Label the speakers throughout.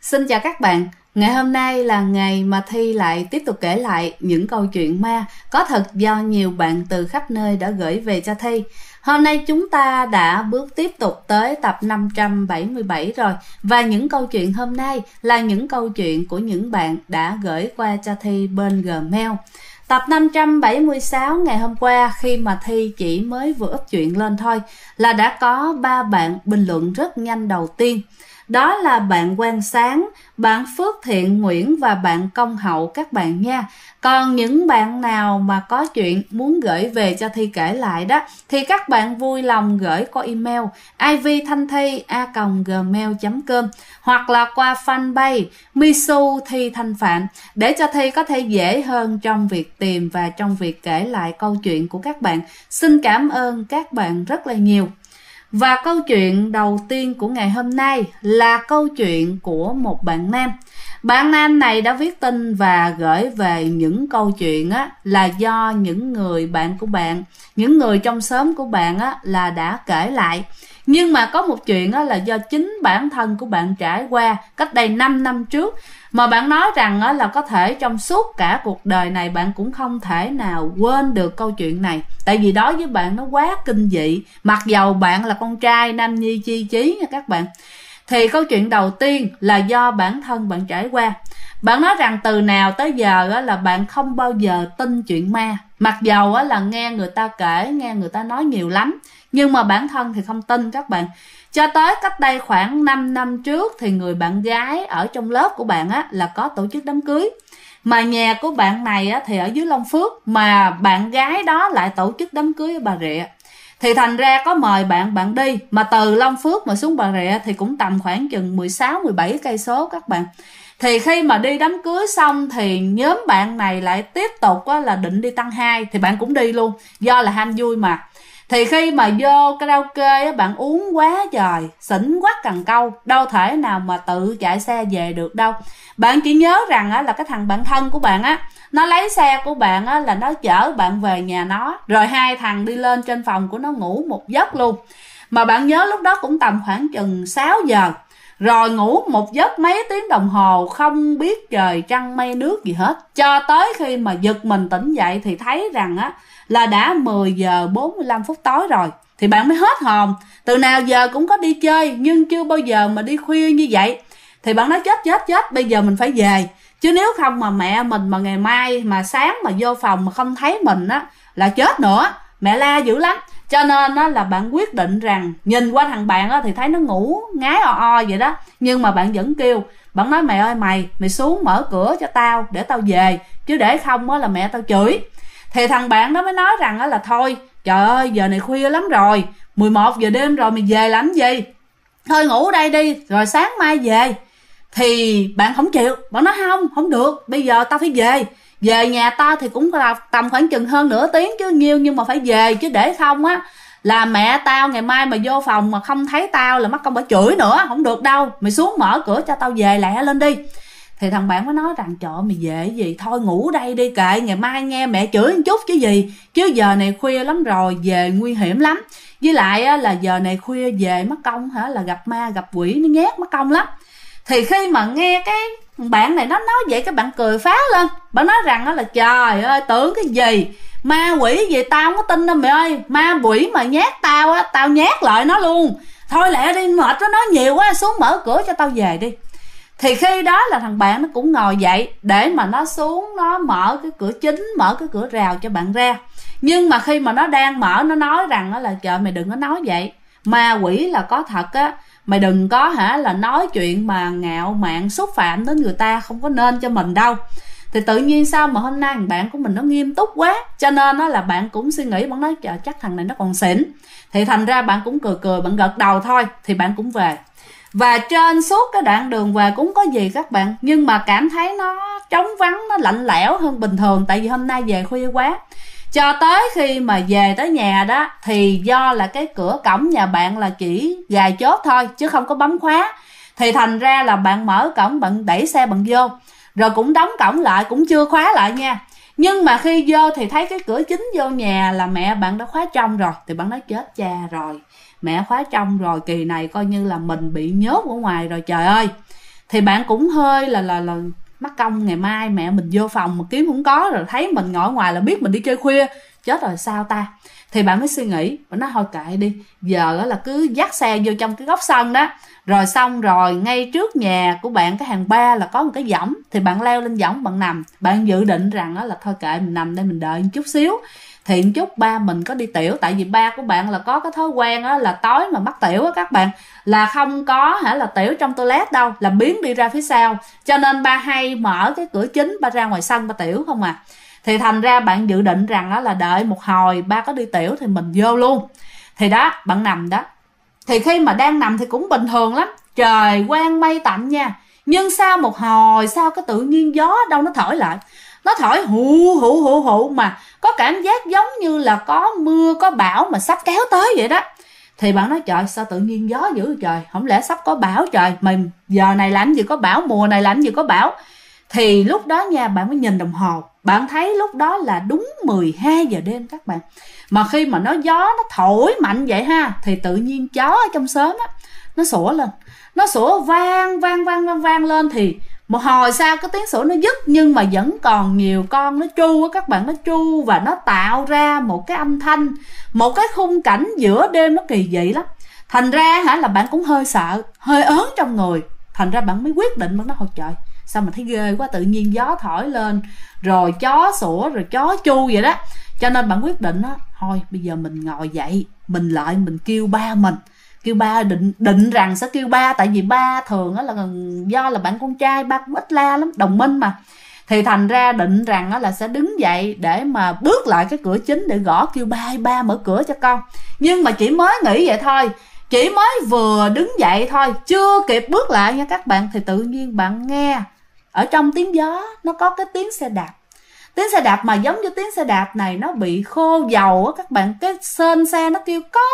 Speaker 1: Xin chào các bạn. Ngày hôm nay là ngày mà Thi lại tiếp tục kể lại những câu chuyện ma có thật do nhiều bạn từ khắp nơi đã gửi về cho Thi. Hôm nay chúng ta đã bước tiếp tục tới tập 577 rồi. Và những câu chuyện hôm nay là những câu chuyện của những bạn đã gửi qua cho Thi bên Gmail. Tập 576 ngày hôm qua khi mà Thi chỉ mới vừa up chuyện lên thôi là đã có 3 bạn bình luận rất nhanh đầu tiên. Đó là bạn Quang Sáng, bạn Phước Thiện Nguyễn và bạn Công Hậu các bạn nha. Còn những bạn nào mà có chuyện muốn gửi về cho Thi kể lại đó thì các bạn vui lòng gửi qua email ivthanthi@gmail.com hoặc là qua fanpage Misu Thi Thanh Phạm để cho Thi có thể dễ hơn trong việc tìm và trong việc kể lại câu chuyện của các bạn. Xin cảm ơn các bạn rất là nhiều. Và câu chuyện đầu tiên của ngày hôm nay là câu chuyện của một bạn nam. Bạn nam này đã viết tin và gửi về những câu chuyện là do những người bạn của bạn, những người trong xóm của bạn là đã kể lại. Nhưng mà có một chuyện là do chính bản thân của bạn trải qua cách đây 5 năm trước. Mà bạn nói rằng là có thể trong suốt cả cuộc đời này bạn cũng không thể nào quên được câu chuyện này. Tại vì đối với bạn nó quá kinh dị. Mặc dầu bạn là con trai nam nhi chi chí nha các bạn. Thì câu chuyện đầu tiên là do bản thân bạn trải qua. Bạn nói rằng từ nào tới giờ là bạn không bao giờ tin chuyện ma. Mặc dầu là nghe người ta kể, nghe người ta nói nhiều lắm. Nhưng mà bản thân thì không tin các bạn. Cho tới cách đây khoảng 5 năm trước thì người bạn gái ở trong lớp của bạn là có tổ chức đám cưới. Mà nhà của bạn này thì ở dưới Long Phước, mà bạn gái đó lại tổ chức đám cưới ở Bà Rịa. Thì thành ra có mời bạn đi, mà từ Long Phước mà xuống Bà Rịa thì cũng tầm khoảng chừng 16-17 cây số các bạn. Thì khi mà đi đám cưới xong thì nhóm bạn này lại tiếp tục là định đi tăng 2 thì bạn cũng đi luôn, do là ham vui mà. Thì khi mà vô karaoke bạn uống quá trời, xỉn quắc cần câu, đâu thể nào mà tự chạy xe về được đâu. Bạn chỉ nhớ rằng là cái thằng bạn thân của bạn nó lấy xe của bạn là nó chở bạn về nhà nó, rồi hai thằng đi lên trên phòng của nó ngủ một giấc luôn. Mà bạn nhớ lúc đó cũng tầm khoảng chừng 6 giờ. Rồi ngủ một giấc mấy tiếng đồng hồ, không biết trời trăng mây nước gì hết. Cho tới khi mà giật mình tỉnh dậy thì thấy rằng là đã 10 giờ 45 phút tối rồi. Thì bạn mới hết hồn. Từ nào giờ cũng có đi chơi nhưng chưa bao giờ mà đi khuya như vậy. Thì bạn nói chết, bây giờ mình phải về. Chứ nếu không mà mẹ mình mà ngày mai mà sáng mà vô phòng mà không thấy mình là chết nữa. Mẹ la dữ lắm. Cho nên là bạn quyết định rằng nhìn qua thằng bạn thì thấy nó ngủ ngái o vậy đó. Nhưng mà bạn vẫn kêu. Bạn nói mẹ ơi mày xuống mở cửa cho tao để tao về. Chứ để không là mẹ tao chửi. Thì thằng bạn đó mới nói rằng là thôi trời ơi giờ này khuya lắm rồi, 11 giờ đêm rồi mày về làm gì, thôi ngủ đây đi rồi sáng mai về. Thì bạn không chịu, bạn nói không được, bây giờ tao phải về nhà tao thì cũng là tầm khoảng chừng hơn nửa tiếng chứ nhiêu, nhưng mà phải về, chứ để không là mẹ tao ngày mai mà vô phòng mà không thấy tao là mắc công bà chửi nữa, không được đâu, mày xuống mở cửa cho tao về lẹ lên đi. Thì thằng bạn mới nói rằng trời ơi mày về gì, thôi ngủ đây đi, kệ ngày mai nghe mẹ chửi một chút chứ gì, chứ giờ này khuya lắm rồi, về nguy hiểm lắm, với lại là giờ này khuya về mất công là gặp ma gặp quỷ nó nhát mất công lắm. Thì khi mà nghe cái bạn này nó nói vậy, các bạn cười phá lên. Bạn nói rằng là trời ơi tưởng cái gì, ma quỷ gì tao không có tin đâu mẹ ơi, ma quỷ mà nhát tao tao nhát lại nó luôn, thôi lẹ đi, mệt nó nói nhiều quá, xuống mở cửa cho tao về đi. Thì khi đó là thằng bạn nó cũng ngồi dậy để mà nó xuống nó mở cái cửa chính, mở cái cửa rào cho bạn ra. Nhưng mà khi mà nó đang mở, nó nói rằng là trời mày đừng có nói vậy, ma quỷ là có thật mày đừng có là nói chuyện mà ngạo mạn xúc phạm đến người ta, không có nên cho mình đâu. Thì tự nhiên sao mà hôm nay bạn của mình nó nghiêm túc quá, cho nên là bạn cũng suy nghĩ, bạn nói trời chắc thằng này nó còn xỉn. Thì thành ra bạn cũng cười bạn gật đầu thôi, thì bạn cũng về. Và trên suốt cái đoạn đường về cũng có gì các bạn, nhưng mà cảm thấy nó trống vắng, nó lạnh lẽo hơn bình thường, tại vì hôm nay về khuya quá. Cho tới khi mà về tới nhà đó thì do là cái cửa cổng nhà bạn là chỉ gài chốt thôi chứ không có bấm khóa. Thì thành ra là bạn mở cổng, bạn đẩy xe bạn vô, rồi cũng đóng cổng lại, cũng chưa khóa lại nha. Nhưng mà khi vô thì thấy cái cửa chính vô nhà là mẹ bạn đã khóa trong rồi. Thì bạn nói chết cha rồi, mẹ khóa trong rồi, kỳ này coi như là mình bị nhốt ở ngoài rồi trời ơi. thì bạn cũng hơi là mắc công ngày mai mẹ mình vô phòng mà kiếm không có, rồi thấy mình ngồi ngoài là biết mình đi chơi khuya, chết rồi sao ta. Thì bạn mới suy nghĩ, bạn nói thôi kệ đi, giờ là cứ dắt xe vô trong cái góc sân đó, rồi xong rồi ngay trước nhà của bạn cái hàng 3 là có một cái võng, thì bạn leo lên võng bạn nằm. Bạn dự định rằng là thôi kệ mình nằm đây mình đợi một chút xíu, thì một chút ba mình có đi tiểu. Tại vì ba của bạn là có cái thói quen á, là tối mà mắc tiểu á các bạn, là không có là tiểu trong toilet đâu, là biến đi ra phía sau, cho nên ba hay mở cái cửa chính ba ra ngoài sân ba tiểu không à. Thì thành ra bạn dự định rằng đó là đợi một hồi ba có đi tiểu thì mình vô luôn. Thì đó, bạn nằm đó. Thì khi mà đang nằm thì cũng bình thường lắm, trời quang mây tạnh nha. Nhưng sau một hồi sau cái tự nhiên gió đâu nó thổi lại, nó thổi hụ hụ hụ hụ, mà có cảm giác giống như là có mưa có bão mà sắp kéo tới vậy đó. Thì bạn nói trời sao tự nhiên gió dữ vậy trời, không lẽ sắp có bão trời, mình giờ này làm gì có bão, mùa này làm gì có bão. Thì lúc đó nha, bạn mới nhìn đồng hồ, bạn thấy lúc đó là đúng 12 giờ đêm các bạn. Mà khi mà gió nó thổi mạnh vậy ha, thì tự nhiên chó ở trong xóm á, nó sủa lên, nó sủa vang vang vang vang vang lên. Thì một hồi sau cái tiếng sủa nó dứt, nhưng mà vẫn còn nhiều con nó tru á các bạn, nó tru và nó tạo ra một cái âm thanh, một cái khung cảnh giữa đêm nó kỳ dị lắm. Thành ra là bạn cũng hơi sợ, hơi ớn trong người. Thành ra bạn mới quyết định, bạn nói thôi trời sao mà thấy ghê quá, tự nhiên gió thổi lên rồi chó sủa rồi chó chu vậy đó. Cho nên bạn quyết định đó, thôi bây giờ mình ngồi dậy, mình lại mình kêu ba mình, kêu ba, định rằng sẽ kêu ba, tại vì ba thường là do là bạn con trai ba cũng ít la lắm, đồng minh mà. Thì thành ra định rằng là sẽ đứng dậy để mà bước lại cái cửa chính để gõ kêu ba mở cửa cho con. Nhưng mà chỉ mới nghĩ vậy thôi, chỉ mới vừa đứng dậy thôi, chưa kịp bước lại nha các bạn, thì tự nhiên bạn nghe ở trong tiếng gió nó có cái tiếng xe đạp. Tiếng xe đạp mà giống như tiếng xe đạp này nó bị khô dầu á các bạn, cái sên xe nó kêu có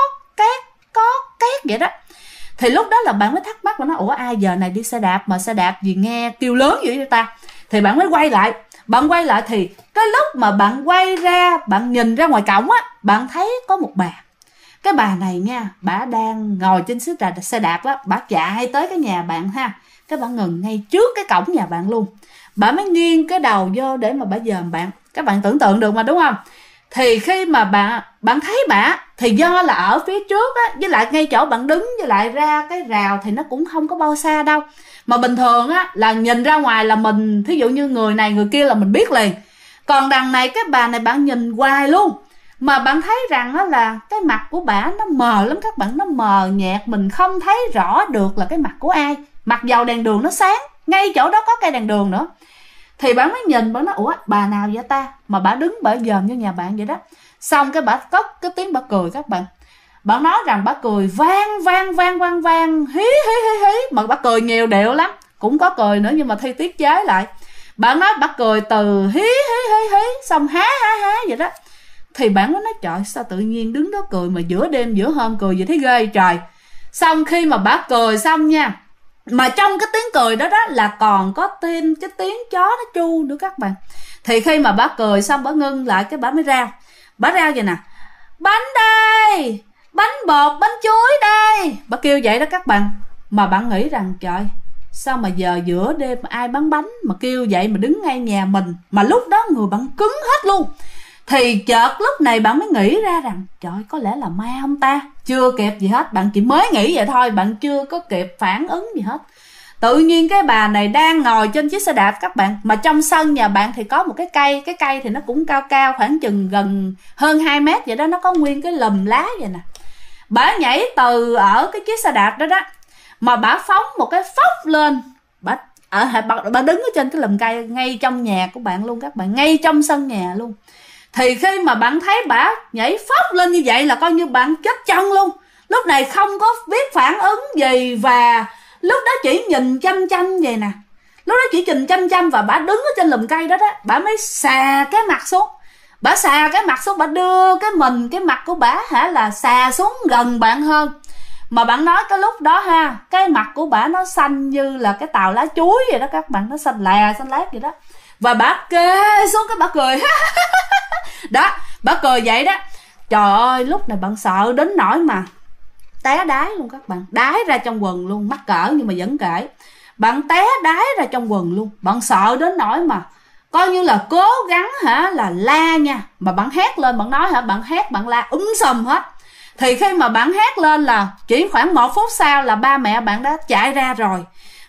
Speaker 1: két vậy đó. Thì lúc đó là bạn mới thắc mắc, và nói ủa ai giờ này đi xe đạp mà xe đạp gì nghe kêu lớn vậy ta. Thì bạn mới quay lại, bạn quay lại thì cái lúc mà bạn quay ra, bạn nhìn ra ngoài cổng á, bạn thấy có một bà. Cái bà này nha, bà đang ngồi trên chiếc xe đạp á, bà chạy tới cái nhà bạn ha, cái bà ngừng ngay trước cái cổng nhà bạn luôn. Bà mới nghiêng cái đầu vô để mà bà dòm bạn. Các bạn tưởng tượng được mà đúng không? Thì khi mà bạn thấy bà, thì do là ở phía trước á, với lại ngay chỗ bạn đứng, với lại ra cái rào thì nó cũng không có bao xa đâu. Mà bình thường á là nhìn ra ngoài là mình, thí dụ như người này người kia là mình biết liền. Còn đằng này cái bà này bạn nhìn hoài luôn, mà bạn thấy rằng đó là cái mặt của bà nó mờ lắm các bạn, nó mờ nhạt, mình không thấy rõ được là cái mặt của ai. Mặc dầu đèn đường nó sáng, ngay chỗ đó có cây đèn đường nữa. Thì bạn mới nhìn, bạn nói ủa bà nào vậy ta, mà bà đứng bà dòm như nhà bạn vậy đó. Xong cái bà cất cái tiếng bà cười các bạn. Bạn nói rằng bà cười vang vang vang vang vang, hí hí hí hí, mà bà cười nhiều điệu lắm, cũng có cười nữa nhưng mà thi tiết chế lại. Bạn nói bà cười từ hí hí hí hí xong há há há vậy đó. Thì bạn mới nói trời sao tự nhiên đứng đó cười mà giữa đêm giữa hôm cười vậy thấy ghê trời. Xong khi mà bà cười xong nha, mà trong cái tiếng cười đó là còn có thêm cái tiếng chó nó tru nữa các bạn. Thì khi mà bà cười xong bà ngưng lại, cái bà mới rao. Bà rao vậy nè, bánh đây, bánh bột, bánh chuối đây, bà kêu vậy đó các bạn. Mà bạn nghĩ rằng trời sao mà giờ giữa đêm ai bán bánh mà kêu vậy mà đứng ngay nhà mình. Mà lúc đó người bạn cứng hết luôn. Thì chợt lúc này bạn mới nghĩ ra rằng trời có lẽ là ma không ta. Chưa kịp gì hết, bạn chỉ mới nghĩ vậy thôi, bạn chưa có kịp phản ứng gì hết. Tự nhiên cái bà này đang ngồi trên chiếc xe đạp các bạn, mà trong sân nhà bạn thì có một cái cây. Cái cây thì nó cũng cao cao khoảng chừng gần hơn 2 mét vậy đó, nó có nguyên cái lùm lá vậy nè. Bà nhảy từ ở cái chiếc xe đạp đó đó, mà bà phóng một cái phóc lên. Bà đứng ở trên cái lùm cây ngay trong nhà của bạn luôn các bạn, ngay trong sân nhà luôn. Thì khi mà bạn thấy bà nhảy phóc lên như vậy là coi như bạn chết chân luôn. Lúc này không có biết phản ứng gì, và lúc đó chỉ nhìn chăm chăm vậy nè. Lúc đó chỉ nhìn chăm chăm, và bà đứng ở trên lùm cây đó đó, bà mới xà cái mặt xuống. Bà xà cái mặt xuống, bà đưa cái mặt của bà là xà xuống gần bạn hơn. Mà bạn nói cái lúc đó ha, cái mặt của bà nó xanh như là cái tàu lá chuối vậy đó các bạn, nó xanh lét vậy đó. Và bà kê xuống cái bà cười đó, bà cười vậy đó. Trời ơi lúc này bạn sợ đến nỗi mà té đái luôn các bạn, đái ra trong quần luôn, mắc cỡ nhưng mà vẫn kể. bạn té đái ra trong quần luôn. Bạn sợ đến nỗi mà coi như là cố gắng là la nha, mà bạn hét lên, bạn nói bạn hét, bạn la sùm hết. Thì khi mà bạn hét lên là chỉ khoảng 1 phút sau là ba mẹ bạn đã chạy ra rồi.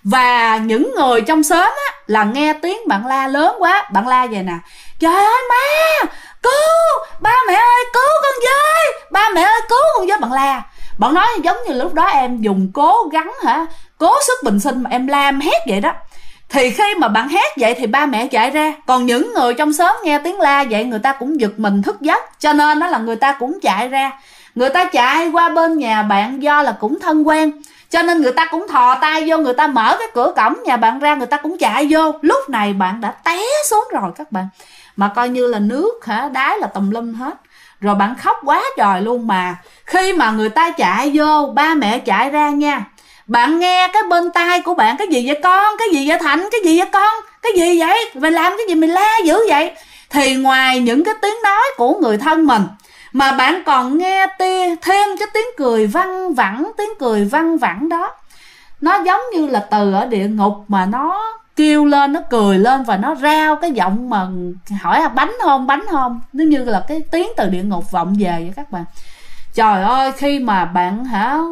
Speaker 1: Và những người trong xóm là nghe tiếng bạn la lớn quá, bạn la vậy nè: trời ơi má, cứu, ba mẹ ơi cứu con với, ba mẹ ơi cứu con với. Bạn la, bạn nói giống như lúc đó em dùng cố gắng cố sức bình sinh mà em la em hét vậy đó. Thì khi mà bạn hét vậy thì ba mẹ chạy ra. Còn những người trong xóm nghe tiếng la vậy, người ta cũng giật mình thức giấc, cho nên đó là người ta cũng chạy ra. Người ta chạy qua bên nhà bạn, do là cũng thân quen, cho nên người ta cũng thò tay vô, người ta mở cái cửa cổng nhà bạn ra, người ta cũng chạy vô. Lúc này bạn đã té xuống rồi các bạn, mà coi như là nước đái là tùm lum hết. Rồi bạn khóc quá trời luôn. Mà khi mà người ta chạy vô, ba mẹ chạy ra nha, bạn nghe cái bên tai của bạn: cái gì vậy con, cái gì vậy Thành, cái gì vậy con, cái gì vậy, mày làm cái gì mày la dữ vậy. Thì ngoài những cái tiếng nói của người thân mình, mà bạn còn nghe thêm cái tiếng cười văng vẳng. Tiếng cười văng vẳng đó nó giống như là từ ở địa ngục mà nó kêu lên, nó cười lên, và nó rao cái giọng mà hỏi bánh không, bánh không. Nó như là cái tiếng từ địa ngục vọng về vậy các bạn. Trời ơi, khi mà bạn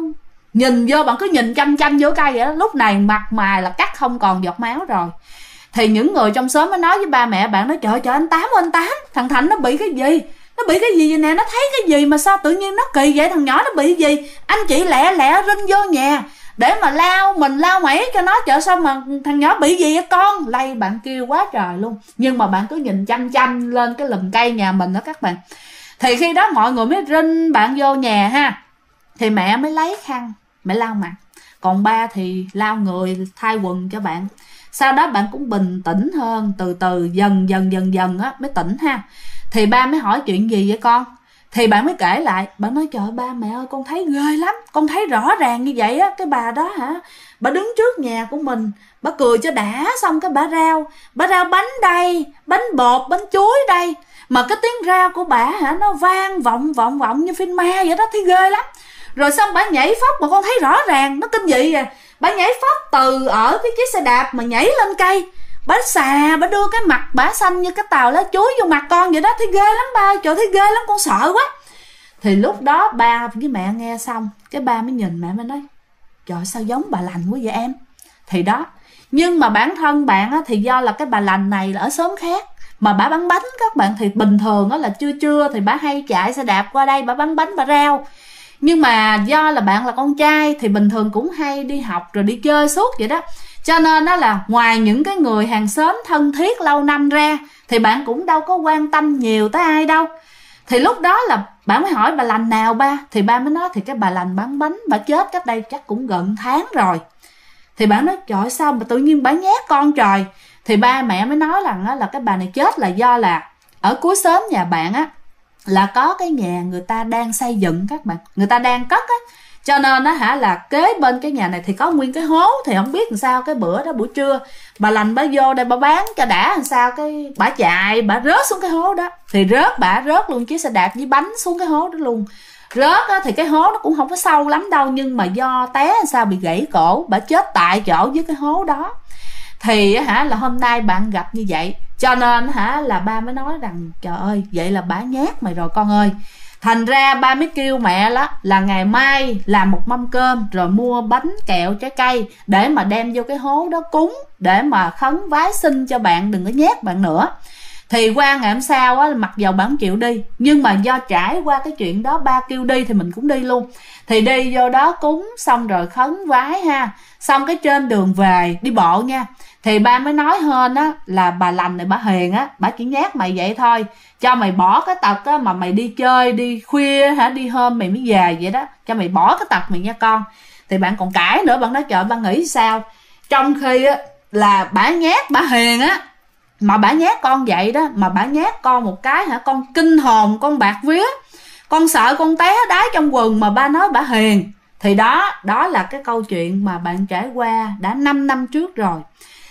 Speaker 1: nhìn vô, bạn cứ nhìn chăm chăm vô cây vậy đó, lúc này mặt mày là cắt không còn giọt máu rồi. Thì những người trong xóm mới nói với ba mẹ bạn, nói trời ơi anh Tám, thằng Thành nó bị cái gì, nó bị cái gì vậy nè, nó thấy cái gì mà sao tự nhiên nó kỳ vậy, thằng nhỏ nó bị gì. Anh chị lẹ lẹ rinh vô nhà để mà lao mẩy cho nó, chợ sao mà thằng nhỏ bị gì vậy con. Lay bạn kêu quá trời luôn. Nhưng mà bạn cứ nhìn chăm chăm lên cái lùm cây nhà mình đó các bạn. Thì khi đó mọi người mới rinh bạn vô nhà thì mẹ mới lấy khăn mẹ lau mặt, còn ba thì lau người, thay quần cho bạn. Sau đó bạn cũng bình tĩnh hơn, từ từ dần dần mới tỉnh Thì ba mới hỏi chuyện gì vậy con. Thì bạn mới kể lại. Bạn nói trời ơi ba mẹ ơi, con thấy ghê lắm, con thấy rõ ràng như vậy á. Cái bà đó bà đứng trước nhà của mình, bà cười cho đã, xong cái bà rao bánh đây, bánh bột, bánh chuối đây, mà cái tiếng rao của bà nó vang vọng như phim ma vậy đó, thấy ghê lắm. Rồi xong bà nhảy phóc mà con thấy rõ ràng, nó kinh dị à. Bà nhảy phóc từ ở cái chiếc xe đạp mà nhảy lên cây, bà đưa cái mặt bà xanh như cái tàu lá chuối vô mặt con vậy đó, thấy ghê lắm ba, trời thấy ghê lắm, con sợ quá. Thì lúc đó ba với mẹ nghe xong, cái ba mới nhìn mẹ mới nói trời sao giống bà lành quá vậy em. Thì đó, nhưng mà bản thân bạn thì do là cái bà lành này là ở xóm khác, mà bà bán bánh các bạn, thì bình thường là trưa thì bà hay chạy xe đạp qua đây, bà bán bánh, bà rao. Nhưng mà do là bạn là con trai thì bình thường cũng hay đi học rồi đi chơi suốt vậy đó, cho nên đó là ngoài những cái người hàng xóm thân thiết lâu năm ra thì bạn cũng đâu có quan tâm nhiều tới ai đâu. Thì lúc đó là bạn mới hỏi bà lành nào ba. Thì ba mới nói thì cái bà lành bán bánh, bà chết cách đây chắc cũng gần tháng rồi. Thì bạn nói trời sao mà tự nhiên bà nhát con trời. Thì ba mẹ mới nói rằng là cái bà này chết là do là ở cuối xóm nhà bạn là có cái nhà người ta đang xây dựng các bạn, người ta đang cất cho nên là kế bên cái nhà này thì có nguyên cái hố. Thì không biết làm sao cái bữa đó buổi trưa bà lành bà vô đây bà bán cho đã làm sao, cái bà chạy bà rớt xuống cái hố đó. Thì bà rớt luôn chiếc xe đạp với bánh xuống cái hố đó luôn. Rớt thì cái hố nó cũng không có sâu lắm đâu, nhưng mà do té làm sao bị gãy cổ, bà chết tại chỗ với cái hố đó. Thì là hôm nay bạn gặp như vậy, cho nên là ba mới nói rằng trời ơi vậy là bả nhát mày rồi con ơi. Thành ra ba mới kêu mẹ đó là ngày mai làm một mâm cơm rồi mua bánh kẹo trái cây để mà đem vô cái hố đó cúng, để mà khấn vái xin cho bạn đừng có nhát bạn nữa. Thì qua ngày hôm sau mặc dầu bạn chịu đi, nhưng mà do trải qua cái chuyện đó ba kêu đi thì mình cũng đi luôn. Thì đi vô đó cúng xong rồi khấn vái xong cái trên đường về đi bộ nha, thì ba mới nói hên là bà lành này bà hiền bà chỉ nhát mày vậy thôi, cho mày bỏ cái tật mà mày đi chơi đi khuya đi hôm mày mới về vậy đó, cho mày bỏ cái tật mày nha con. Thì bạn còn cãi nữa, bạn nói trời ba nghĩ sao, trong khi là bả nhát bả hiền mà bả nhát con vậy đó, mà bả nhát con một cái con kinh hồn, con bạc vía, con sợ con té đái trong quần mà ba nói bả hiền. Thì đó là cái câu chuyện mà bạn trải qua đã 5 năm trước rồi.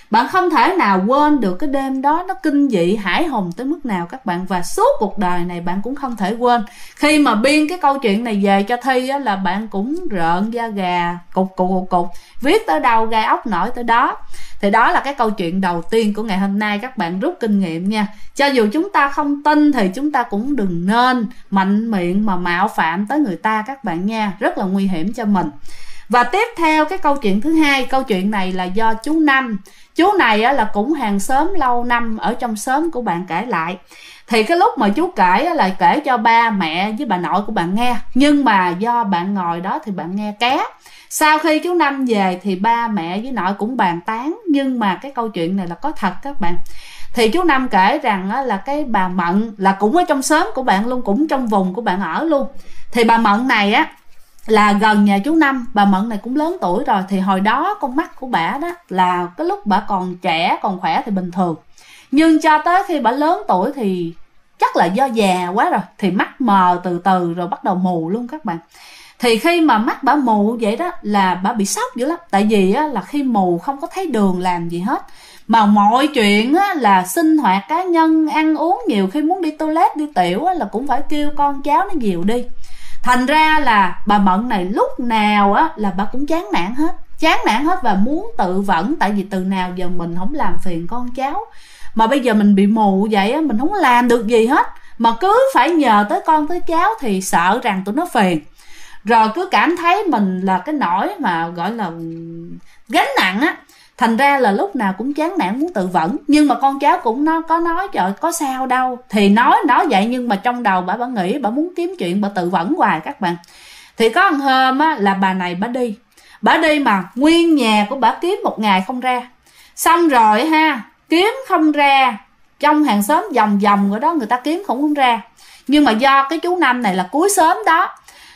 Speaker 1: Bạn không thể nào quên được cái đêm đó, nó kinh dị hãi hùng tới mức nào các bạn. Và suốt cuộc đời này bạn cũng không thể quên. Khi mà biên cái câu chuyện này về cho Thi á, là bạn cũng rợn da gà cục. Viết tới đâu gai ốc nổi tới đó. Thì đó là cái câu chuyện đầu tiên của ngày hôm nay, các bạn rút kinh nghiệm nha. Cho dù chúng ta không tin thì chúng ta cũng đừng nên mạnh miệng mà mạo phạm tới người ta các bạn nha, rất là nguy hiểm cho mình. Và tiếp theo cái câu chuyện thứ hai, câu chuyện này là do chú Năm. Chú này á, là cũng hàng xóm lâu năm ở trong xóm của bạn kể lại. Thì cái lúc mà chú kể á, là kể cho ba mẹ với bà nội của bạn nghe. Nhưng mà do bạn ngồi đó thì bạn nghe ké. Sau khi chú Năm về thì ba mẹ với nội cũng bàn tán. Nhưng mà cái câu chuyện này là có thật các bạn. Thì chú Năm kể rằng á, là cái bà Mận là cũng ở trong xóm của bạn luôn, cũng trong vùng của bạn ở luôn. Thì bà Mận này á là gần nhà chú Năm. Bà Mận này cũng lớn tuổi rồi. Thì hồi đó con mắt của bả đó là cái lúc bả còn trẻ còn khỏe thì bình thường. Nhưng cho tới khi bả lớn tuổi thì chắc là do già quá rồi, thì mắt mờ từ từ rồi bắt đầu mù luôn các bạn. Thì khi mà mắt bả mù vậy đó là bả bị sốc dữ lắm. Tại vì á, là khi mù không có thấy đường làm gì hết. Mà mọi chuyện á, là sinh hoạt cá nhân, ăn uống, nhiều khi muốn đi toilet, đi tiểu á, là cũng phải kêu con cháu nó dìu đi. Thành ra là bà Mận này lúc nào á, là bà cũng chán nản hết và muốn tự vẫn. Tại vì từ nào giờ mình không làm phiền con cháu, mà bây giờ mình bị mù vậy á, mình không làm được gì hết, mà cứ phải nhờ tới con tới cháu thì sợ rằng tụi nó phiền. Rồi cứ cảm thấy mình là cái nỗi mà gọi là gánh nặng á. Thành ra là lúc nào cũng chán nản muốn tự vẫn. Nhưng mà con cháu cũng có nói trời có sao đâu. Thì nói vậy nhưng mà trong đầu bà nghĩ bà muốn kiếm chuyện, bà tự vẫn hoài các bạn. Thì có một hôm á, là bà này bà đi mà nguyên nhà của bà kiếm một ngày không ra. Xong rồi ha, kiếm không ra, trong hàng xóm vòng ở đó người ta kiếm cũng không ra. Nhưng mà do cái chú Năm này là cuối xóm đó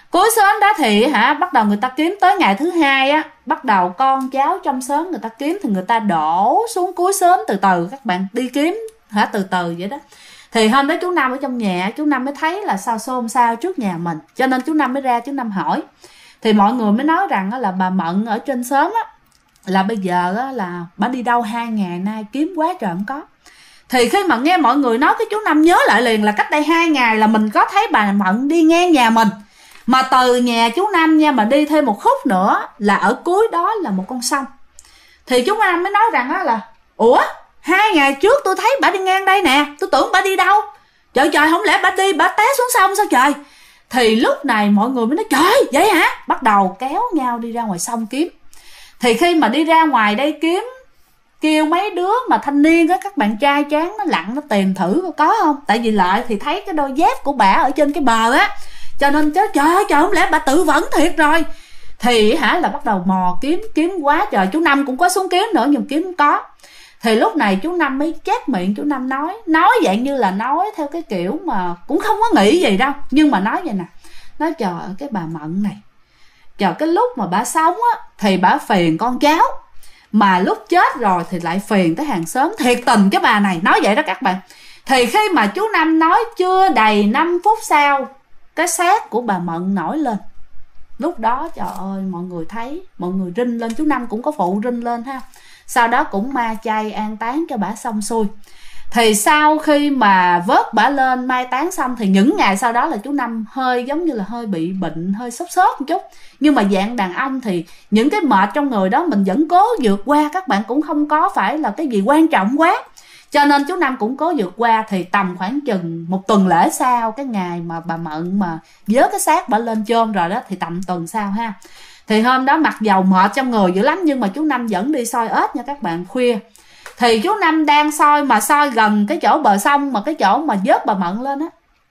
Speaker 1: thì bắt đầu người ta kiếm tới ngày thứ hai á, bắt đầu con cháu trong xóm người ta kiếm thì người ta đổ xuống cuối xóm từ từ các bạn, đi kiếm từ từ vậy đó. Thì hôm đó chú Năm ở trong nhà, chú Năm mới thấy là sao xôn xao trước nhà mình, cho nên chú Năm mới ra, chú Năm hỏi. Thì mọi người mới nói rằng là bà Mận ở trên xóm á, là bây giờ là bà đi đâu 2 ngày nay kiếm quá trời không có. Thì khi mà nghe mọi người nói, cái chú Năm nhớ lại liền là cách đây 2 ngày là mình có thấy bà Mận đi ngang nhà mình. Mà từ nhà chú Năm nha, mà đi thêm một khúc nữa là ở cuối đó là một con sông. Thì chú Năm mới nói rằng á là ủa 2 ngày trước tôi thấy bà đi ngang đây nè, tôi tưởng bà đi đâu. Trời không lẽ bà đi bà té xuống sông sao trời. Thì lúc này mọi người mới nói trời vậy hả, bắt đầu kéo nhau đi ra ngoài sông kiếm. Thì khi mà đi ra ngoài đây kiếm, kêu mấy đứa mà thanh niên á, các bạn trai tráng nó lặn nó tìm thử có không. Tại vì lại thì thấy cái đôi dép của bả ở trên cái bờ á, cho nên trời không lẽ bà tự vẫn thiệt rồi. Thì là bắt đầu mò kiếm quá trời. Chú Năm cũng có xuống kiếm nữa nhưng kiếm không có. Thì lúc này chú Năm mới chép miệng, chú Năm nói dạng như là nói theo cái kiểu mà cũng không có nghĩ gì đâu, nhưng mà nói vậy nè, nói trời ơi cái bà Mận này, trời cái lúc mà bà sống á thì bà phiền con cháu, mà lúc chết rồi thì lại phiền tới hàng xóm, thiệt tình cái bà này, nói vậy đó các bạn. Thì khi mà chú Năm nói chưa đầy 5 phút sau, cái xác của bà Mận nổi lên. Lúc đó trời ơi mọi người thấy, mọi người rinh lên, chú Năm cũng có phụ rinh lên ha. Sau đó cũng ma chay an táng cho bả xong xuôi. Thì sau khi mà vớt bả lên mai táng xong thì những ngày sau đó là chú Năm hơi giống như là hơi bị bệnh, hơi sốt một chút. Nhưng mà dạng đàn ông thì những cái mệt trong người đó mình vẫn cố vượt qua, các bạn cũng không có phải là cái gì quan trọng quá. Cho nên chú Năm cũng cố vượt qua. Thì tầm khoảng chừng 1 tuần lễ sau cái ngày mà bà Mận mà vớt cái xác bả lên chôn rồi đó, thì tầm tuần sau ha, thì hôm đó mặc dầu mệt trong người dữ lắm, nhưng mà chú Năm vẫn đi soi ếch nha các bạn, khuya. Thì chú Năm đang soi mà soi gần cái chỗ bờ sông, mà cái chỗ mà vớt bà Mận lên á,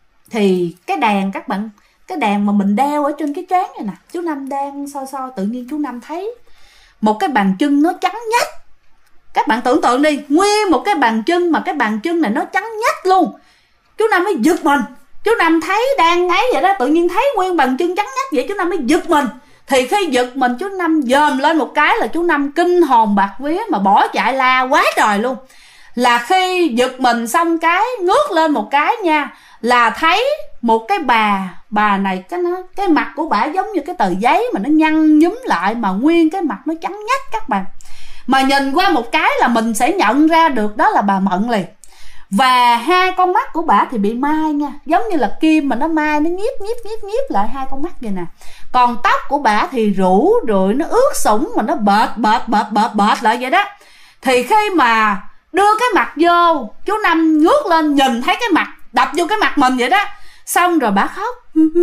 Speaker 1: thì cái đèn các bạn, cái đèn mà mình đeo ở trên cái trán này nè, chú Năm đang soi tự nhiên chú Năm thấy một cái bàn chân nó trắng nhách. Các bạn tưởng tượng đi, nguyên một cái bàn chân, mà cái bàn chân này nó trắng nhách luôn. Chú Năm mới giật mình, chú Năm thấy đang ngáy vậy đó, tự nhiên thấy nguyên bàn chân trắng nhách vậy, chú Năm mới giật mình. Thì khi giật mình chú Năm dòm lên một cái là chú Năm kinh hồn bạt vía mà bỏ chạy la quá trời luôn. Là khi giật mình xong cái ngước lên một cái nha, là thấy một cái bà này cái mặt của bà giống như cái tờ giấy mà nó nhăn nhúm lại, mà nguyên cái mặt nó trắng nhách các bạn. mà nhìn qua một cái là mình sẽ nhận ra được đó là bà Mận liền. Và hai con mắt của bà thì bị mai nha, giống như là kim mà nó mai, nó nhiếp lại hai con mắt vậy nè. Còn tóc của bà thì rủ rượi, nó ướt sũng mà nó bệt lại vậy đó. Thì khi mà đưa cái mặt vô, chú Năm ngước lên nhìn thấy cái mặt đập vô cái mặt mình vậy đó. Xong rồi bà khóc.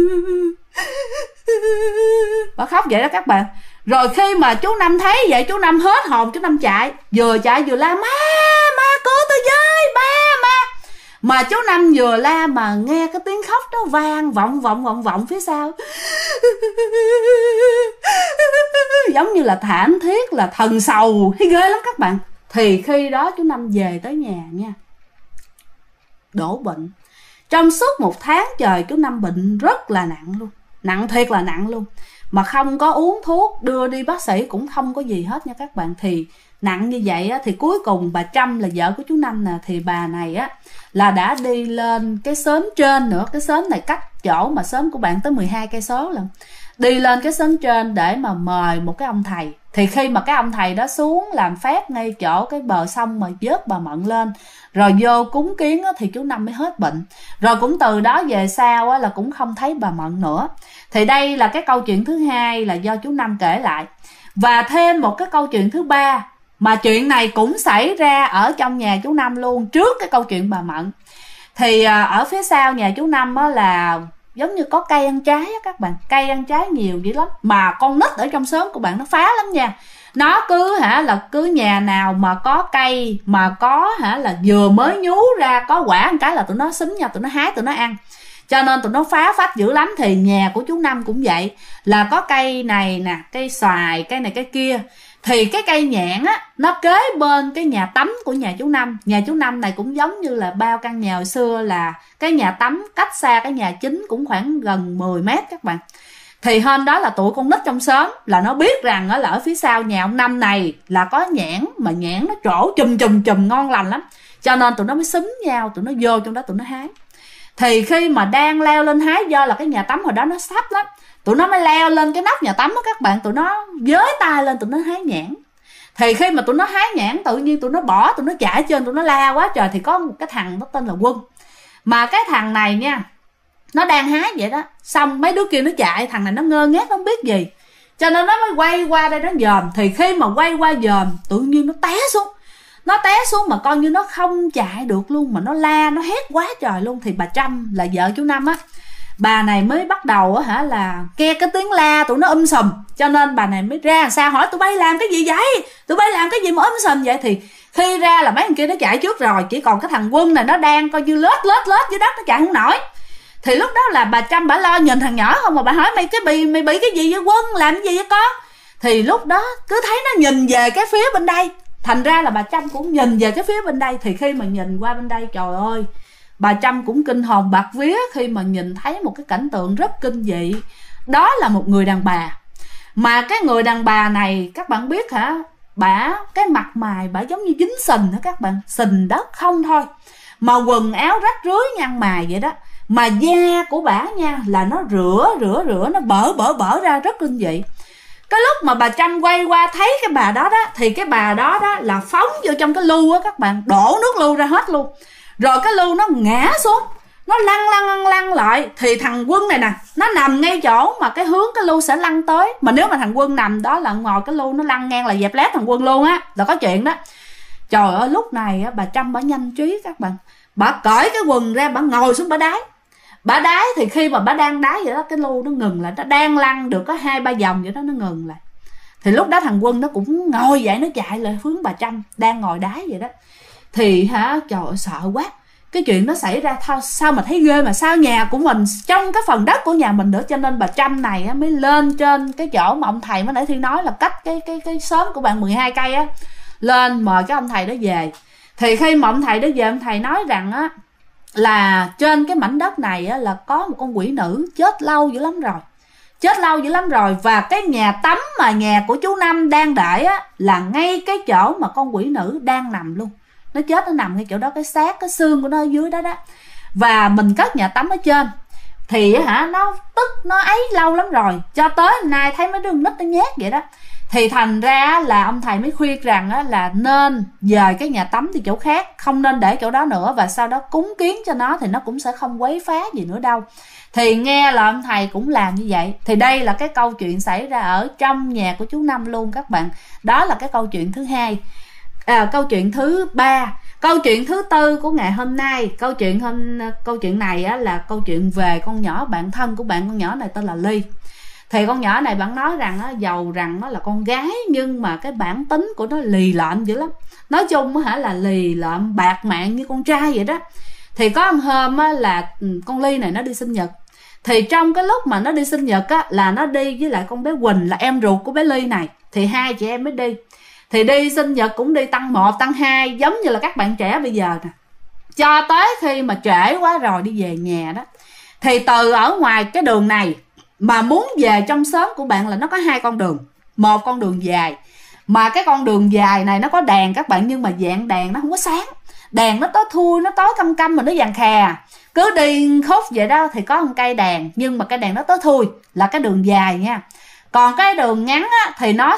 Speaker 1: Bà khóc vậy đó các bạn. Rồi khi mà chú Năm thấy vậy, chú Năm hết hồn, chú Năm chạy vừa la ma cứu tôi với, ma. Mà chú Năm vừa la mà nghe cái tiếng khóc đó vang vọng phía sau. Giống như là thảm thiết, là thần sầu, thấy ghê lắm các bạn. Thì khi đó chú Năm về tới nhà nha, đổ bệnh. Trong suốt 1 tháng trời chú Năm bệnh rất là nặng luôn, nặng thiệt là nặng luôn. Mà không có uống thuốc, đưa đi bác sĩ cũng không có gì hết nha các bạn. Thì nặng như vậy á, thì cuối cùng bà Trâm là vợ của chú Năm nè, thì bà này á là đã đi lên cái xóm trên nữa. Cái xóm này cách chỗ mà xóm của bạn tới 12 cây số lần. Đi lên cái xóm trên để mà mời một cái ông thầy. Thì khi mà cái ông thầy đó xuống làm phép ngay chỗ cái bờ sông mà vớt bà Mận lên, rồi vô cúng kiến á, thì chú Năm mới hết bệnh. Rồi cũng từ đó về sau á, là cũng không thấy bà Mận nữa. Thì đây là cái câu chuyện thứ hai là do chú Năm kể lại. Và thêm một cái câu chuyện thứ ba, mà chuyện này cũng xảy ra ở trong nhà chú Năm luôn, trước cái câu chuyện bà Mận. Thì ở phía sau nhà chú Năm á, là giống như có cây ăn trái á các bạn. Cây ăn trái nhiều dữ lắm. Mà con nít ở trong xóm của bạn nó phá lắm nha. Nó cứ nhà nào mà có cây mà có là vừa mới nhú ra có quả một cái là tụi nó xúm nhau, tụi nó hái, tụi nó ăn. Cho nên tụi nó phá phách dữ lắm. Thì nhà của chú Năm cũng vậy, là có cây này nè, cây xoài, cây này cây kia. Thì cái cây nhãn á, nó kế bên cái nhà tắm của nhà chú Năm. Nhà chú Năm này cũng giống như là bao căn nhà hồi xưa, là cái nhà tắm cách xa cái nhà chính cũng khoảng gần 10 mét các bạn. Thì hôm đó là tụi con nít trong xóm là nó biết rằng là ở phía sau nhà ông Năm này là có nhãn, mà nhãn nó trổ chùm ngon lành lắm. Cho nên tụi nó mới xúm nhau, tụi nó vô trong đó tụi nó hái. Thì khi mà đang leo lên hái, do là cái nhà tắm hồi đó nó thấp lắm, tụi nó mới leo lên cái nóc nhà tắm đó các bạn. Tụi nó với tay lên tụi nó hái nhãn. Thì khi mà tụi nó hái nhãn, tự nhiên tụi nó bỏ, tụi nó chạy trên, tụi nó la quá trời. Thì có một cái thằng nó tên là Quân. Mà cái thằng này nha, nó đang hái vậy đó, xong mấy đứa kia nó chạy, thằng này nó ngơ ngác, nó không biết gì, cho nên nó mới quay qua đây nó dòm. Thì khi mà quay qua dòm, tự nhiên nó té xuống. Nó té xuống mà coi như nó không chạy được luôn, mà nó la, nó hét quá trời luôn. Thì bà Trâm là vợ chú Năm á, bà này mới bắt đầu á là nghe cái tiếng la tụi nó sùm. Cho nên bà này mới ra sao hỏi tụi bay làm cái gì vậy, tụi bay làm cái gì mà sùm vậy. Thì khi ra là mấy thằng kia nó chạy trước rồi, chỉ còn cái thằng Quân này nó đang coi như lết dưới đất, nó chạy không nổi. Thì lúc đó là bà Trâm bà lo nhìn thằng nhỏ không, mà bà hỏi mày bị cái gì vậy Quân, làm cái gì vậy con. Thì lúc đó cứ thấy nó nhìn về cái phía bên đây, thành ra là bà Trâm cũng nhìn về cái phía bên đây. Thì khi mà nhìn qua bên đây, trời ơi, bà Trâm cũng kinh hồn bạt vía khi mà nhìn thấy một cái cảnh tượng rất kinh dị. Đó là một người đàn bà. Mà cái người đàn bà này các bạn biết hả, bả cái mặt mày bả giống như dính sình đó các bạn, sình đất không thôi. Mà quần áo rách rưới nhăn mày vậy đó. Mà da của bả nha là nó rửa nó bở ra rất kinh dị. Cái lúc mà bà Trâm quay qua thấy cái bà đó đó, thì cái bà đó đó là phóng vô trong cái lu á các bạn, đổ nước lu ra hết luôn. Rồi cái lu nó ngã xuống, nó lăn lại. Thì thằng Quân này nè, nó nằm ngay chỗ mà cái hướng cái lu sẽ lăn tới. Mà nếu mà thằng Quân nằm đó là ngồi cái lu nó lăn ngang là dẹp lép thằng Quân luôn á, là có chuyện đó. Trời ơi, lúc này á, bà Trâm bả nhanh trí các bạn. Bà cởi cái quần ra, bà ngồi xuống bả đái. Thì khi mà bả đang đái vậy đó, cái lu nó ngừng lại, nó đang lăn được có 2-3 vòng vậy đó, nó ngừng lại. Thì lúc đó thằng Quân nó cũng ngồi dậy, nó chạy lại hướng bà Trâm đang ngồi đái vậy đó. Thì trời ơi, sợ quá. Cái chuyện nó xảy ra sao mà thấy ghê, mà sao nhà của mình, trong cái phần đất của nhà mình nữa. Cho nên bà Trâm này mới lên trên cái chỗ mà ông thầy mới nãy Thiên nói là cách cái xóm của bạn 12 cây á, lên mời cái ông thầy đó về. Thì khi mà ông thầy đó về, ông thầy nói rằng á là trên cái mảnh đất này á là có một con quỷ nữ chết lâu dữ lắm rồi. Và cái nhà tắm mà nhà của chú Năm đang đợi á là ngay cái chỗ mà con quỷ nữ đang nằm luôn. Nó chết, nó nằm ngay chỗ đó, cái xác, cái xương của nó ở dưới đó đó. Và mình cất nhà tắm ở trên. Thì nó tức, nó ấy lâu lắm rồi, cho tới nay thấy mấy đứa nít nó nhát vậy đó. Thì thành ra là ông thầy mới khuyên rằng là nên dời cái nhà tắm đi chỗ khác, không nên để chỗ đó nữa, và sau đó cúng kiến cho nó thì nó cũng sẽ không quấy phá gì nữa đâu. Thì nghe là ông thầy cũng làm như vậy. Thì đây là cái câu chuyện xảy ra ở trong nhà của chú Năm luôn các bạn. Đó là cái câu chuyện thứ hai. Câu chuyện thứ ba. Câu chuyện thứ tư của ngày hôm nay. Câu chuyện này là câu chuyện về con nhỏ bạn thân của bạn. Con nhỏ này tên là Ly. Thì con nhỏ này bạn nói rằng giàu rằng nó là con gái, nhưng mà cái bản tính của nó lì lợm dữ lắm. Nói chung là lì lợm bạc mạng như con trai vậy đó. Thì có một hôm là con Ly này nó đi sinh nhật. Thì trong cái lúc mà nó đi sinh nhật là nó đi với lại con bé Quỳnh là em ruột của bé Ly này. Thì hai chị em mới đi. Thì đi sinh nhật cũng đi tăng 1, tăng 2, giống như là các bạn trẻ bây giờ nè. Cho tới khi mà trễ quá rồi đi về nhà đó. Thì từ ở ngoài cái đường này mà muốn về trong xóm của bạn là nó có 2 con đường. Một con đường dài, mà cái con đường dài này nó có đèn các bạn, nhưng mà dạng đèn nó không có sáng. Đèn nó tối thui, nó tối căm căm mà nó vàng khè. Cứ đi khúc vậy đó thì có một cây đèn, nhưng mà cái đèn nó tối thui, là cái đường dài nha. Còn cái đường ngắn thì nó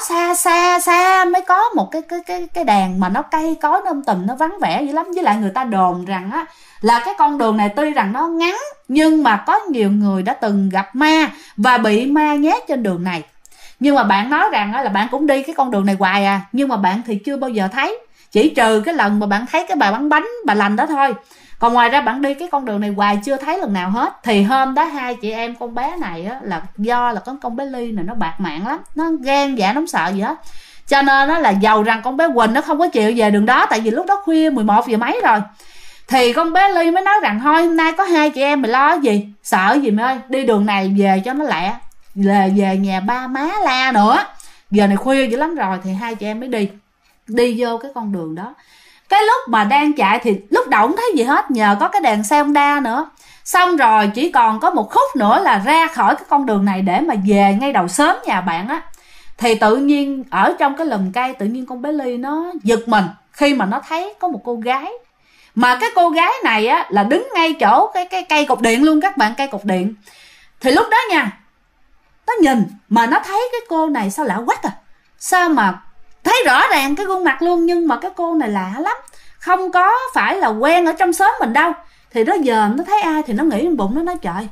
Speaker 1: xa mới có một cái đèn, mà nó cây cối nó tùm, nó vắng vẻ dữ lắm. Với lại người ta đồn rằng là cái con đường này tuy rằng nó ngắn, nhưng mà có nhiều người đã từng gặp ma và bị ma nhét trên đường này. Nhưng mà bạn nói rằng là bạn cũng đi cái con đường này hoài nhưng mà bạn thì chưa bao giờ thấy, chỉ trừ cái lần mà bạn thấy cái bà bán bánh bà lành đó thôi. Còn ngoài ra bạn đi cái con đường này hoài chưa thấy lần nào hết. Thì hôm đó hai chị em con bé này là do là con bé Ly này nó bạc mạng lắm, nó ghen dạ, nó không sợ gì hết, cho nên là giàu rằng con bé Quỳnh nó không có chịu về đường đó. Tại vì lúc đó khuya 11 giờ mấy rồi. Thì con bé Ly mới nói rằng thôi hôm nay có hai chị em mày lo gì, sợ gì mày ơi, đi đường này về cho nó lẹ, về nhà ba má la nữa, giờ này khuya dữ lắm rồi. Thì hai chị em mới đi vô cái con đường đó. Cái lúc mà đang chạy thì lúc đầu không thấy gì hết, nhờ có cái đèn xe Honda nữa. Xong rồi chỉ còn có một khúc nữa là ra khỏi cái con đường này để mà về ngay đầu xóm nhà bạn Thì tự nhiên ở trong cái lùm cây, tự nhiên con bé Ly nó giật mình khi mà nó thấy có một cô gái. Mà cái cô gái này là đứng ngay chỗ cái cây cột điện luôn các bạn, cây cột điện. Thì lúc đó nha, nó nhìn mà nó thấy cái cô này sao lạ quắc sao mà thấy rõ ràng cái gương mặt luôn, nhưng mà cái cô này lạ lắm, không có phải là quen ở trong xóm mình đâu. Thì nó giờ nó thấy ai thì nó nghĩ trong bụng nó nói trời,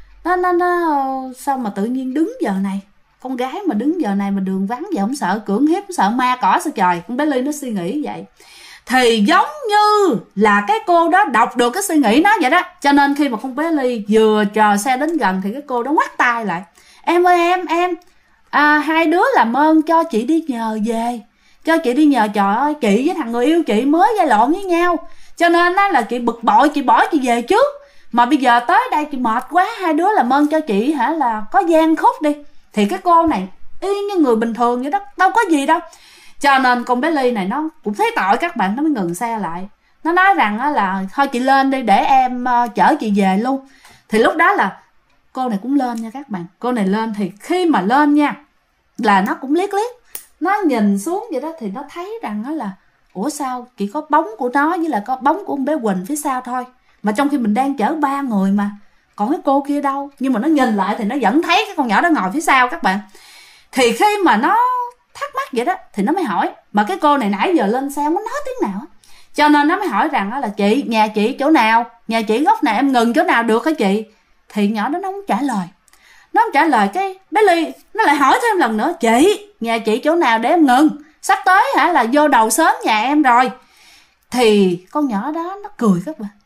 Speaker 1: nó sao mà tự nhiên đứng giờ này, con gái mà đứng giờ này mà đường vắng vậy, không sợ cưỡng hiếp, không sợ ma cỏ sao trời. Con bé Ly nó suy nghĩ vậy. Thì giống như là cái cô đó đọc được cái suy nghĩ nó vậy đó. Cho nên khi mà con bé Ly vừa chờ xe đến gần thì cái cô đó ngoắt tay lại: em ơi em hai đứa làm ơn cho chị đi nhờ về, cho chị đi nhờ. Trời ơi, chị với thằng người yêu chị mới gây lộn với nhau, cho nên là chị bực bội, chị bỏ chị về trước. Mà bây giờ tới đây chị mệt quá, hai đứa làm ơn cho chị là có gian khúc đi. Thì cái cô này y như người bình thường vậy đó, đâu có gì đâu. Cho nên con bé Ly này nó cũng thấy tội các bạn, nó mới ngừng xe lại. Nó nói rằng là thôi chị lên đi để em chở chị về luôn. Thì lúc đó là cô này cũng lên nha các bạn. Cô này lên thì khi mà lên nha, là nó cũng liếc, nó nhìn xuống vậy đó. Thì nó thấy rằng là ủa sao chỉ có bóng của nó với là có bóng của con bé Quỳnh phía sau thôi, mà trong khi mình đang chở 3 người mà, còn cái cô kia đâu. Nhưng mà nó nhìn lại thì nó vẫn thấy cái con nhỏ đó ngồi phía sau các bạn. Thì khi mà nó thắc mắc vậy đó thì nó mới hỏi, mà cái cô này nãy giờ lên xe không có nói tiếng nào. Cho nên nó mới hỏi rằng là chị, nhà chị chỗ nào, nhà chị góc này, em ngừng chỗ nào được hả chị. Thì nhỏ đó nó không trả lời. Nó không trả lời, cái bé Ly nó lại hỏi thêm lần nữa: chị, nhà chị chỗ nào để em ngừng, sắp tới là vô đầu xóm nhà em rồi. Thì con nhỏ đó nó cười các bạn.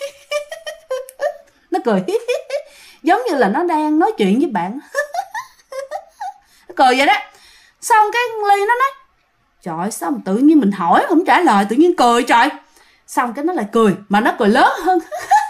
Speaker 1: Nó cười giống như là nó đang nói chuyện với bạn. Nó cười vậy đó. Xong cái Ly nó nói: trời, sao mà tự nhiên mình hỏi không trả lời, tự nhiên cười trời. Xong cái nó lại cười, mà nó cười lớn hơn.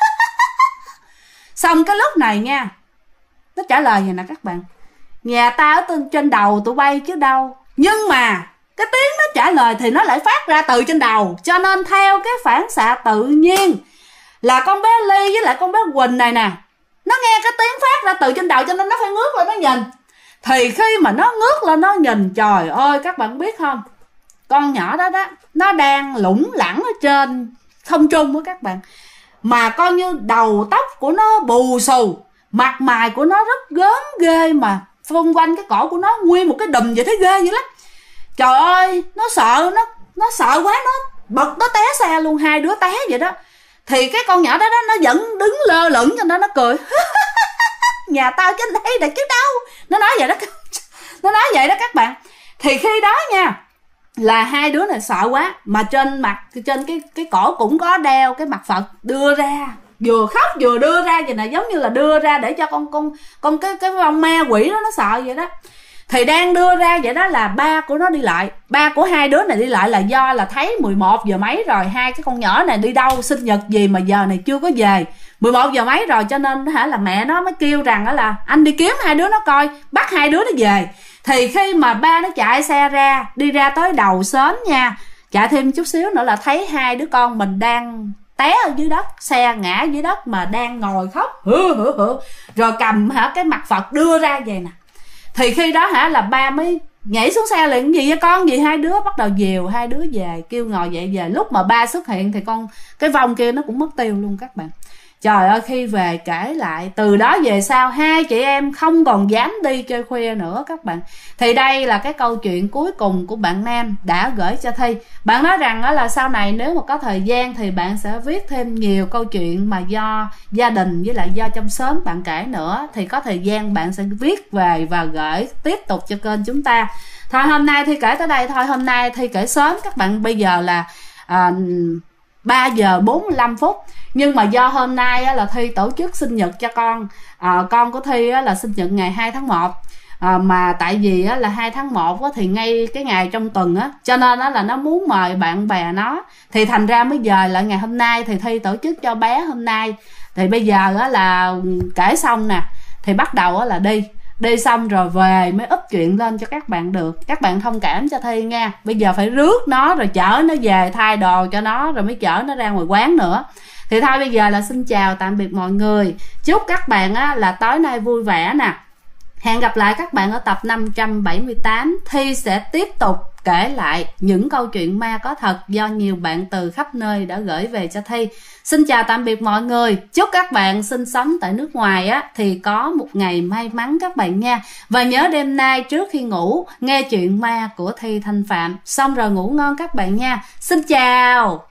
Speaker 1: Xong cái lúc này nha, nó trả lời vậy nè các bạn: nhà ta ở trên đầu tụi bay chứ đâu. Nhưng mà cái tiếng nó trả lời thì nó lại phát ra từ trên đầu. Cho nên theo cái phản xạ tự nhiên là con bé Ly với lại con bé Quỳnh này nè, nó nghe cái tiếng phát ra từ trên đầu, cho nên nó phải ngước lên nó nhìn. Thì khi mà nó ngước lên nó nhìn, trời ơi các bạn biết không, con nhỏ đó nó đang lủng lẳng ở trên không trung đó các bạn. Mà coi như đầu tóc của nó bù xù, mặt mày của nó rất gớm ghê, mà xung quanh cái cổ của nó nguyên một cái đùm vậy, thấy ghê vậy lắm. Trời ơi, nó sợ, nó sợ quá, nó bật nó té xe luôn, hai đứa té vậy đó. Thì cái con nhỏ đó nó vẫn đứng lơ lửng cho nó cười. Nhà tao trên đây là chứ đâu. Nó nói vậy đó. Nó nói vậy đó các bạn. Thì khi đó nha, là hai đứa này sợ quá, mà trên mặt, trên cái cổ cũng có đeo cái mặt Phật đưa ra, vừa khóc vừa đưa ra vậy nè, giống như là đưa ra để cho con cái ông ma quỷ đó nó sợ vậy đó. Thì đang đưa ra vậy đó là ba của nó đi lại, ba của hai đứa này đi lại là do là thấy 11 giờ mấy rồi, hai cái con nhỏ này đi đâu sinh nhật gì mà giờ này chưa có về, 11 giờ mấy rồi, cho nên là mẹ nó mới kêu rằng là anh đi kiếm hai đứa nó coi, bắt hai đứa nó về. Thì khi mà ba nó chạy xe ra, đi ra tới đầu xóm nha, chạy thêm chút xíu nữa là thấy hai đứa con mình đang té ở dưới đất, xe ngã dưới đất mà đang ngồi khóc rồi cầm cái mặt Phật đưa ra vậy nè. Thì khi đó là ba mới nhảy xuống xe liền, gì vậy con, gì hai đứa bắt đầu dìu hai đứa về, kêu ngồi dậy về. Lúc mà ba xuất hiện thì cái vong kia nó cũng mất tiêu luôn các bạn. Trời ơi, khi về kể lại, từ đó về sau hai chị em không còn dám đi chơi khuya nữa các bạn. Thì đây là cái câu chuyện cuối cùng của bạn Nam đã gửi cho Thi. Bạn nói rằng là sau này nếu mà có thời gian thì bạn sẽ viết thêm nhiều câu chuyện mà do gia đình với lại do trong xóm bạn kể nữa. Thì có thời gian bạn sẽ viết về và gửi tiếp tục cho kênh chúng ta. Thôi hôm nay Thi kể tới đây thôi. Hôm nay Thi kể sớm các bạn, bây giờ là 3 giờ 45 phút. Nhưng mà do hôm nay là Thi tổ chức sinh nhật cho con của Thi là sinh nhật ngày 2 tháng 1. Mà tại vì là 2 tháng 1 thì ngay cái ngày trong tuần cho nên là nó muốn mời bạn bè nó, thì thành ra mới dời lại ngày hôm nay. Thì Thi tổ chức cho bé hôm nay. Thì bây giờ là kể xong nè, thì bắt đầu là đi xong rồi về mới up chuyện lên cho các bạn được. Các bạn thông cảm cho Thi nha. Bây giờ phải rước nó rồi chở nó về, thay đồ cho nó rồi mới chở nó ra ngoài quán nữa. Thì thôi bây giờ là xin chào tạm biệt mọi người. Chúc các bạn là tối nay vui vẻ nè. Hẹn gặp lại các bạn ở tập 578. Thi sẽ tiếp tục kể lại những câu chuyện ma có thật do nhiều bạn từ khắp nơi đã gửi về cho Thi. Xin chào tạm biệt mọi người. Chúc các bạn sinh sống tại nước ngoài thì có một ngày may mắn các bạn nha. Và nhớ đêm nay trước khi ngủ nghe chuyện ma của Thi Thanh Phạm. Xong rồi ngủ ngon các bạn nha. Xin chào.